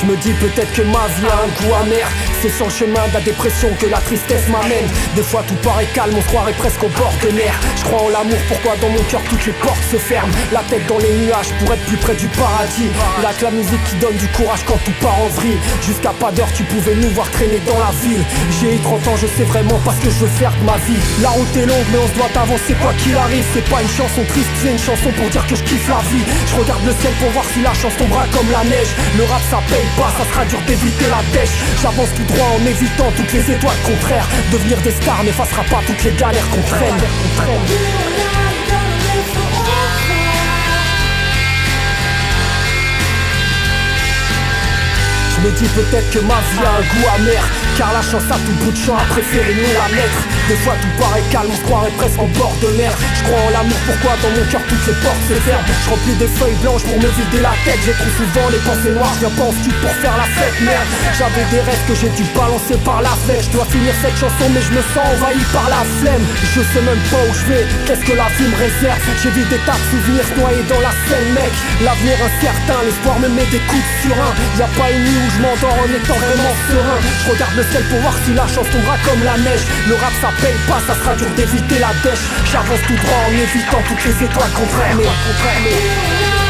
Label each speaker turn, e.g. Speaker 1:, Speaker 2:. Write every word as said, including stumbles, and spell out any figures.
Speaker 1: Je me dis peut-être que ma vie a un goût amer. C'est sur le chemin de la dépression que la tristesse m'amène. Des fois tout paraît calme, on se croirait presque au bord de mer. Je crois en l'amour, pourquoi dans mon cœur toutes les portes se ferment. La tête dans les nuages pour être plus près du paradis. Y'a que la musique qui donne du courage quand tout part en vrille. Jusqu'à pas d'heure tu pouvais nous voir traîner dans la ville. J'ai eu trente ans, je sais vraiment pas ce que je veux faire de ma vie. La route est longue mais on se doit avancer quoi qu'il arrive. C'est pas une chanson triste, c'est une chanson pour dire que je kiffe la vie. Je regarde le ciel pour voir si la chance tombera comme la neige. Le rap ça paye pas, ça sera dur d'éviter la dèche. J'avance tout droit en évitant toutes les étoiles contraires. Devenir des stars n'effacera pas toutes les galères qu'on traîne, qu'on traîne. Je me dis peut-être que ma vie a un goût amer, car la chance à tout bout de champ a préféré nous la mettre. Des fois tout paraît calme, on se croirait presque en bord de mer. Je crois en l'amour, pourquoi dans mon cœur toutes les portes se ferment. Je remplis des feuilles blanches pour me vider la tête. J'ai trop souvent les pensées noires, je viens pas en studio pour faire la fête. Merde, j'avais des rêves que j'ai dû balancer par la fenêtre. Je dois finir cette chanson mais je me sens envahi par la flemme. Je sais même pas où je vais, qu'est-ce que la vie me réserve. J'ai vu des tas de souvenirs se noyer dans la scène mec. L'avenir incertain, l'espoir me met des coups de surin. Y'a pas une nuit où je m'endors en étant vraiment serein. Je regarde le ciel pour voir si la chance tombera comme la neige. Le rap ça paye pas, ça sera dur d'éviter la dèche. J'avance tout droit en évitant toutes les étoiles contraires.